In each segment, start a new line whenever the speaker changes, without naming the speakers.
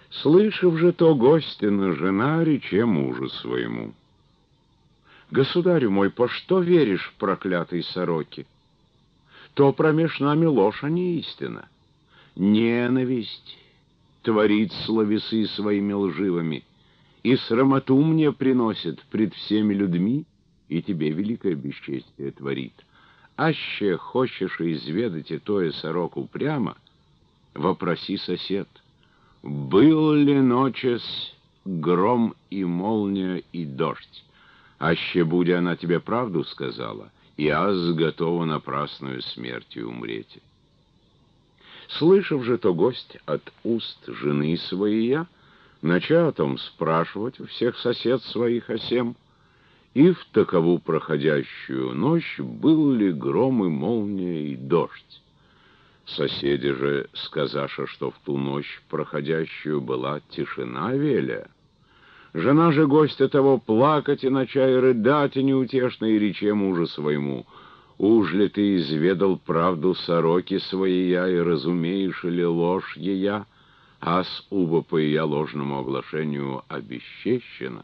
Слышав же то гостина жена, рече мужу своему: «Государю мой, по что веришь проклятой сороке? То промеж нами ложь, а не истина. Ненависть творит словесы своими лживыми, и срамоту мне приносит пред всеми людьми, и тебе великое бесчестие творит. Аще хочешь изведать и тое сороку прямо, вопроси сосед: был ли ночес гром и молния и дождь? Аще буде она тебе правду сказала, и аз готова напрасную смертью умреть». Слышав же то гость от уст жены своей, начал о том спрашивать у всех сосед своих о сем, и в такову проходящую ночь был ли гром и молния и дождь. Соседи же, сказаша, что в ту ночь проходящую была тишина веля, жена же гостя того плакать и нача и рыдать, и неутешно, и рече мужу своему: «Уж ли ты изведал правду сороки своей, и разумеешь ли ложь ея, ас убо по ея ложному оглашению обесчещена?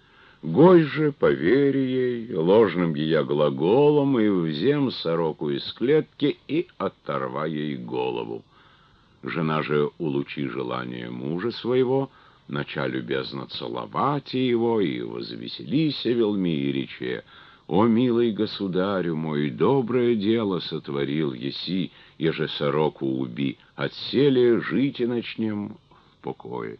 Гой же, повери ей, ложным ея глаголом, и взем сороку из клетки и оторва ей голову». Жена же, улучи желание мужа своего, нача любезно целовать его, и возвеселися велми, и рече: «О, милый государю мой, доброе дело сотворил еси, еже сороку уби, отселе жить и начнем в покое».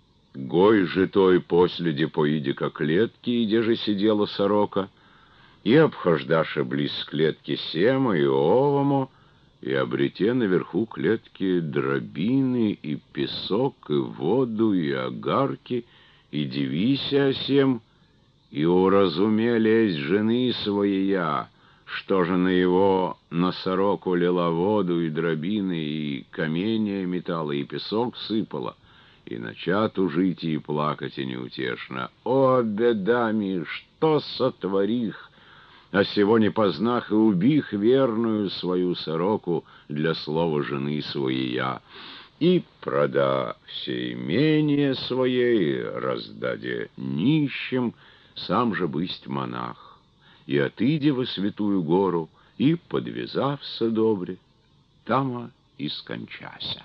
Гой же той последи поиди ко клетки, где же сидела сорока, и обхождаше близ клетки сема и овому, и обрете наверху клетки дробины, и песок, и воду, и огарки, и дивися о сем, и уразумелись жены своя, что же на его на сороку лила воду и дробины, и каменья металла, и песок сыпала, и начат жить и плакать и неутешно: «О, беда ми, что сотворих! А сего не познах и убих верную свою сороку для слова жены своя, и прода все имение своей, раздаде нищим, сам же бысть монах, и отыди во святую гору, и, подвязався добре, тама и скончася».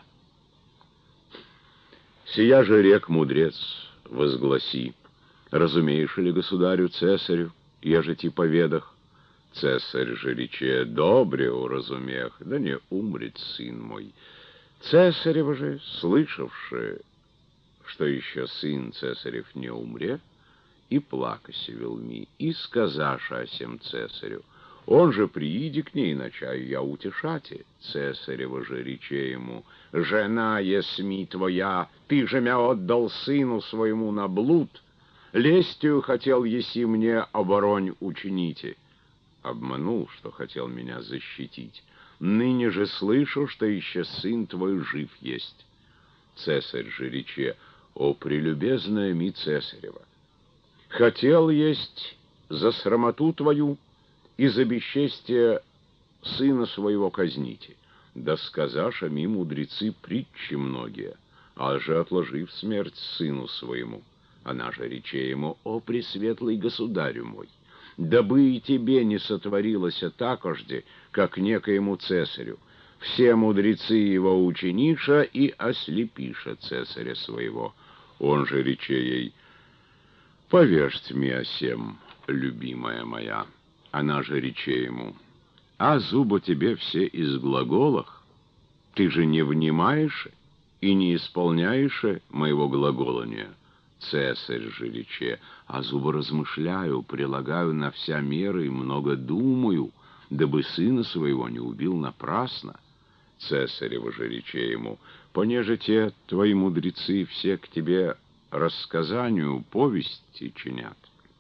Сия же рек мудрец возгласи: «Разумеешь ли, государю цесарю, еже ти поведах?» Цесарь же рече: «Добре уразумех, да не умрет сын мой». Цесарева же, слышавши, что еще сын цесарев не умре, и плакаси велми, и сказаша о сем цесарю: «Он же прииди к ней, начаю я утешати». Цесарева же рече ему: «Жена есми твоя, ты же мя отдал сыну своему на блуд, лестью хотел еси мне оборонь учините». Обманул, что хотел меня защитить. Ныне же слышу, что еще сын твой жив есть. Цесарь же рече: «О, прелюбезная ми цесарева, хотел есть за срамоту твою и за бесчестие сына своего казните. Да сказаша ми мудрецы притчи многие, а же отложив смерть сыну своему». Она же рече ему: «О, пресветлый государю мой, дабы и тебе не сотворилось такожде, как некоему цесарю. Все мудрецы его учениша и ослепиша цесаря своего». Он же рече ей: «Повежьте мне о сем, любимая моя». Она же рече ему: «А зубы тебе все из глаголах? Ты же не внимаешь и не исполняешь моего глаголания». Цесарь же рече: «А зубы размышляю, прилагаю на вся меры и много думаю, дабы сына своего не убил напрасно». Цесарева же рече ему: «Понеже те твои мудрецы все к тебе рассказанию повести чинят,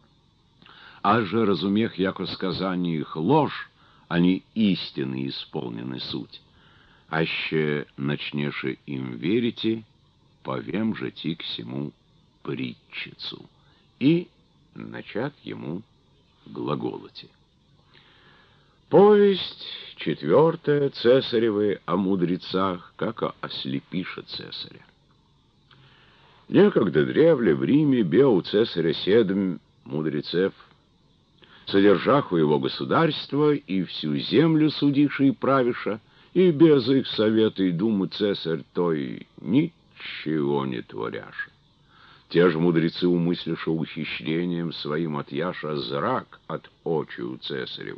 а же разумех, яко сказание их ложь, они истины исполнены суть. Аще начнеше им верите, повем же ти к сему притчицу». И начат ему глаголоти. Повесть четвертая цесаревы о мудрецах, как о ослепише цесаря. Некогда древле в Риме беу цесаря седм мудрецев, содержаху его государства и всю землю судивши и правиша, и без их совета и думы цесарь той ничего не творяша. Те же мудрецы умысляша ухищрением своим отъяша зрак от очию цесареву.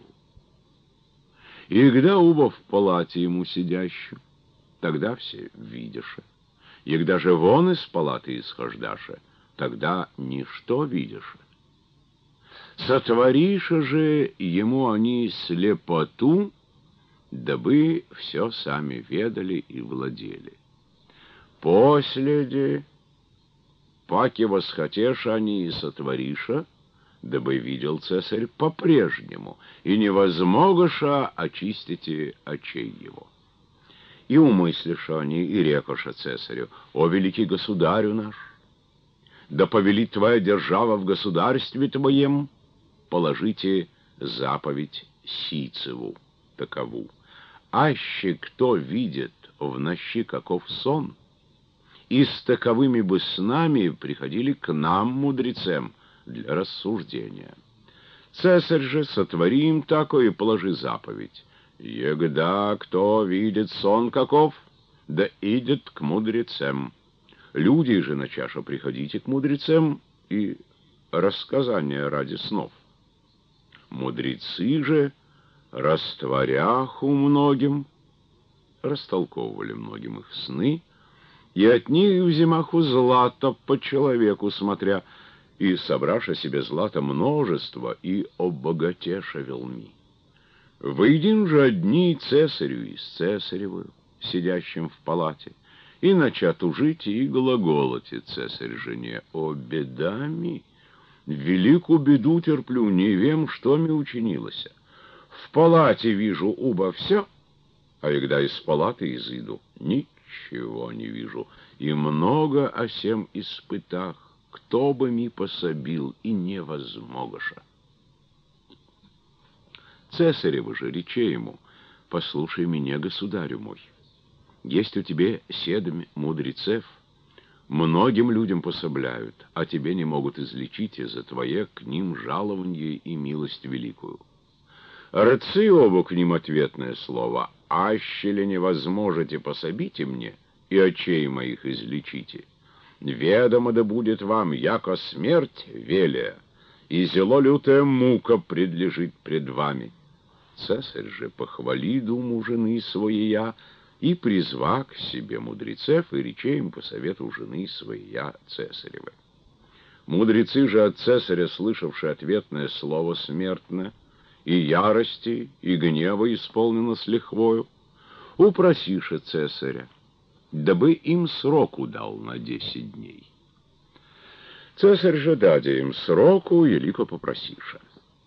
И когда уба в палате ему сидящу, тогда все видяша. И когда же вон из палаты исхождаша, тогда ничто видяша. Сотвориша же ему они слепоту, дабы все сами ведали и владели. Последи, паки восхотеша они и сотвориша, дабы видел цесарь по-прежнему, и невозмогоша очистите очей его. И умыслиша они, и рекоша цесарю: «О великий государю наш, да повелит твоя держава в государстве твоем, положите заповедь сийцеву такову. Аще кто видит в нощи каков сон, и с таковыми бы снами приходили к нам, мудрецам, для рассуждения. Цесарь же сотвори им такое и положи заповедь: егда кто видит сон каков, да идет к мудрецам. Люди же на чашу приходите к мудрецам и рассказания ради снов. Мудрецы же, растворяху многим, растолковывали многим их сны, и от них взимаху злато по человеку смотря, и собраша себе злато множество, и обогатеша велми. Выйдем же одни цесарю и с цесаревою, сидящим в палате, и начат ужить и глаголоте цесарь жене: «О, бедами! Великую беду терплю, не вем, что ми учинилося. В палате вижу уба все, а когда из палаты изыду, ничего не вижу, и много о сем испытах, кто бы ми пособил, и невозмогоша». Цесарева же рече ему: «Послушай меня, государю мой, есть у тебе седм мудрецев, многим людям пособляют, а тебе не могут излечить из-за твое к ним жалованье и милость великую. Рыцы оба к ним ответное слово: аще ли невозможете, пособите мне, и очей моих излечите. Ведомо да будет вам, яко смерть велия, и зело лютая мука предлежит пред вами». Цесарь же похвали думу жены своея, и призва к себе мудрецев, и рече им по совету жены своея цесаревы. Мудрецы же от цесаря, слышавши ответное слово смертное, и ярости, и гнева исполнено с лихвою, упросиша цесаря, дабы им сроку дал на 10 дней. Цесарь же даде им сроку, елико попросиша.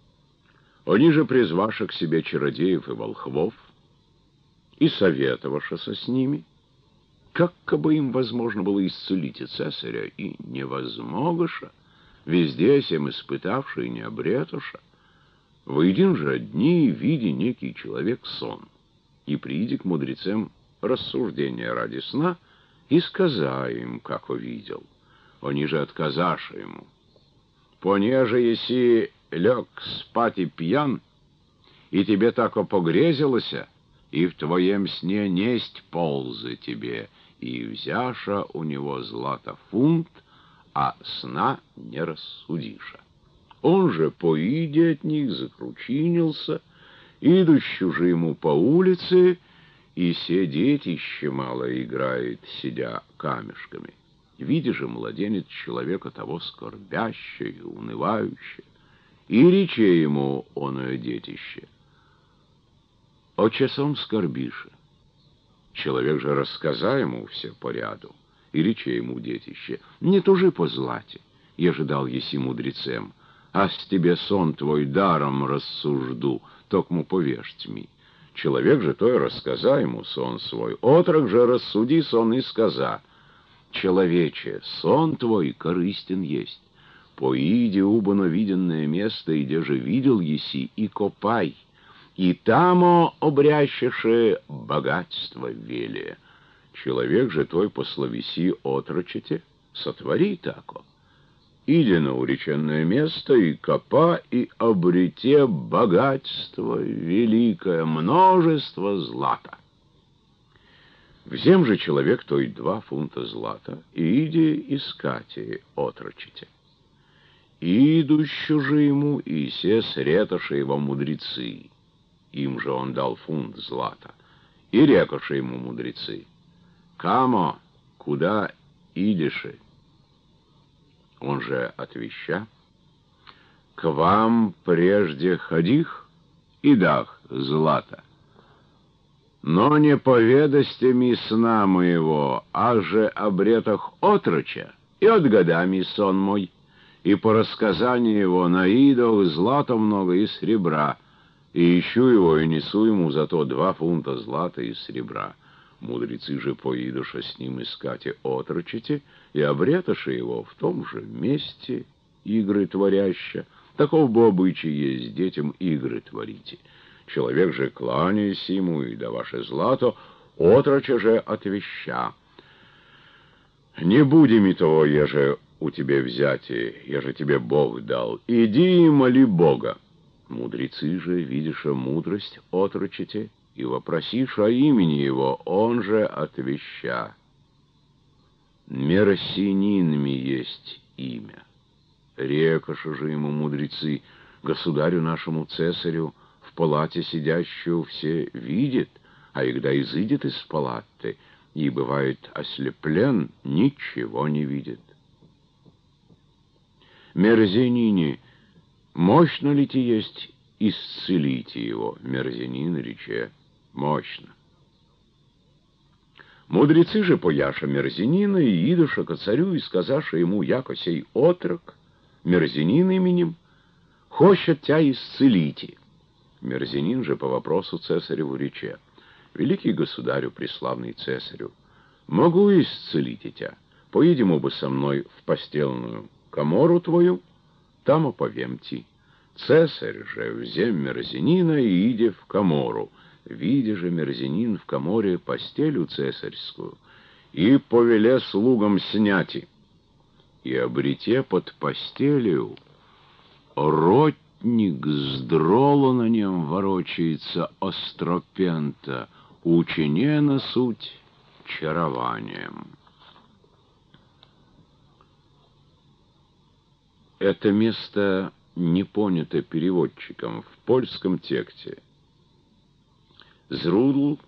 Они же, призваша к себе чародеев и волхвов, и советовавшися с ними, как бы им возможно было исцелить и цесаря, и невозмогоша, везде всем испытавши и не обретуша, выйдем же одни, види некий человек сон, и приди к мудрецам рассуждения ради сна, и сказай им, как увидел. Они же отказаша ему: «Понеже еси лег спать и пьян, и тебе тако погрезилося, и в твоем сне несть ползы тебе, и взяша у него злато фунт, а сна не рассудиша». Он же, поиде от них, закручинился, идущу же ему по улице, и се детище мало играет, сидя камешками. Видя же младенец человека того скорбяще и унывающее, и рече ему оное детище: «О часом скорбише?» Человек же рассказа ему все по ряду, и рече ему детище: «Не тужи по злате, еже дал еси мудрецем, а с тебе сон твой даром рассужду, токму повесть ми». Человек же той рассказа ему сон свой, отрок же рассуди сон и сказа: «Человече, сон твой корыстен есть, поиди убано виденное место, и где же видел еси, и копай, и тамо обрящеше богатство велие». Человек же той пословеси отрочете, сотвори тако. Иди на уреченное место и копа, и обрете богатство великое, множество злата. Взем же человек той 2 фунта злата, и иди искати отрочите. Идущу же ему, и се сретоши его мудрецы, им же он дал фунт злата, и рекоши ему мудрецы: «Камо, куда идеши?» Он же отвеща: «К вам прежде ходих и дах злата. Но не поведасте ми сна моего, а же обретах отроча, и отгадами сон мой, и по рассказанию его на идол злата много и серебра, и ищу его, и несу ему зато 2 фунта злата и серебра. Мудрецы же поидуша с ним искать и отрочите, и обреташи его в том же месте игры творяща. Таков бы обычай есть детям игры творите. Человек же, кланяясь ему, и да ваше злато, отроча же отвеща: не будем и того, еже у тебя взяти, еже тебе Бог дал, иди и моли Бога. Мудрецы же, видиша мудрость отрочите, и вопросишь о имени его, он же отвеща: Мерсинин ми есть имя. Рекоша же ему мудрецы: государю нашему цесарю в палате сидящую все видит, а когда изыдет из палаты и бывает ослеплен, ничего не видит. Мерзенине, мощно ли ти есть исцелите его? Мерзенин рече: мощно. Мудрецы же пояша Мерзенина и идуша ко царю, и сказаша ему, яко сей отрок, Мерзенин именем, хочет тя исцелите. Мерзенин же по вопросу цесареву рече: великий государю, преславный цесарю, могу исцелить тя, поедем бы со мной в постельную комору твою, там оповем ти. Цесарь же взем Мерзенина и иди в комору. Видя же Мерзенин в коморе постелю цесарскую, и повеле слугам сняти, и обрете под постелью ротник с дролу на нем ворочается остропента, учине на суть чарованием. Это место не понято переводчиком в польском тексте. Зрудл,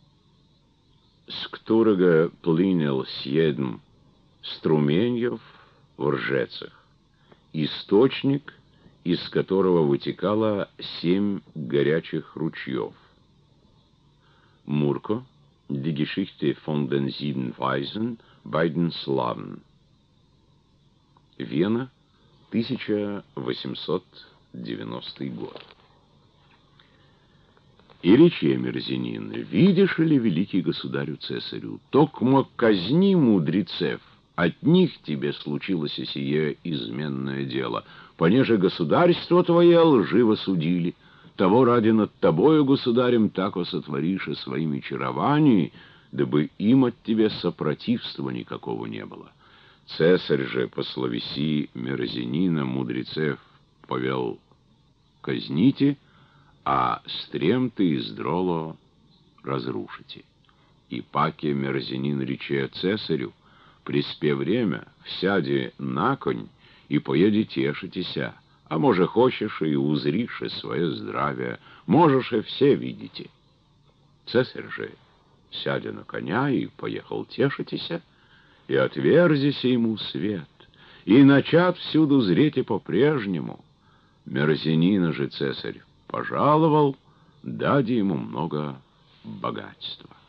с которого плынил 7 струменьев в Ржецах, источник, из которого вытекало 7 горячих ручьев. Мурко, Die Geschichte von den 7 Weisen bei den Slawen. Вена, 1890 год. И рече Мерзенин: видишь ли, великий государю цесарю, токмо казни мудрецев, от них тебе случилось сие изменное дело, понеже государство твое лживо судили, того ради над тобою, государем, тако сотворишь своими чарованиями, дабы им от тебя сопротивства никакого не было. Цесарь же по словеси Мерзенина мудрецев повел казните, а стремты из дроло разрушите. И паке Мерзенин рече цесарю: приспе время, всяди на конь и поеди тешитеся, а може хочешь и узришь свое здравие, можешь и все видите. Цесарь же, сядя на коня, и поехал тешитеся, и отверзися ему свет, и начат всюду зреть и по-прежнему. Мерзенина же цесарь пожаловал, дади ему много богатства.